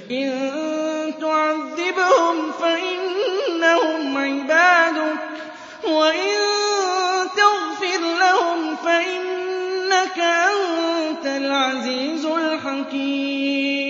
إِن تُعَذِّبْهُمْ فَإِنَّهُمْ عِبَادُكَ وَإِن تَغْفِرْ لَهُمْ فَإِنَّكَ أَنتَ الْعَزِيزُ الْحَكِيمُ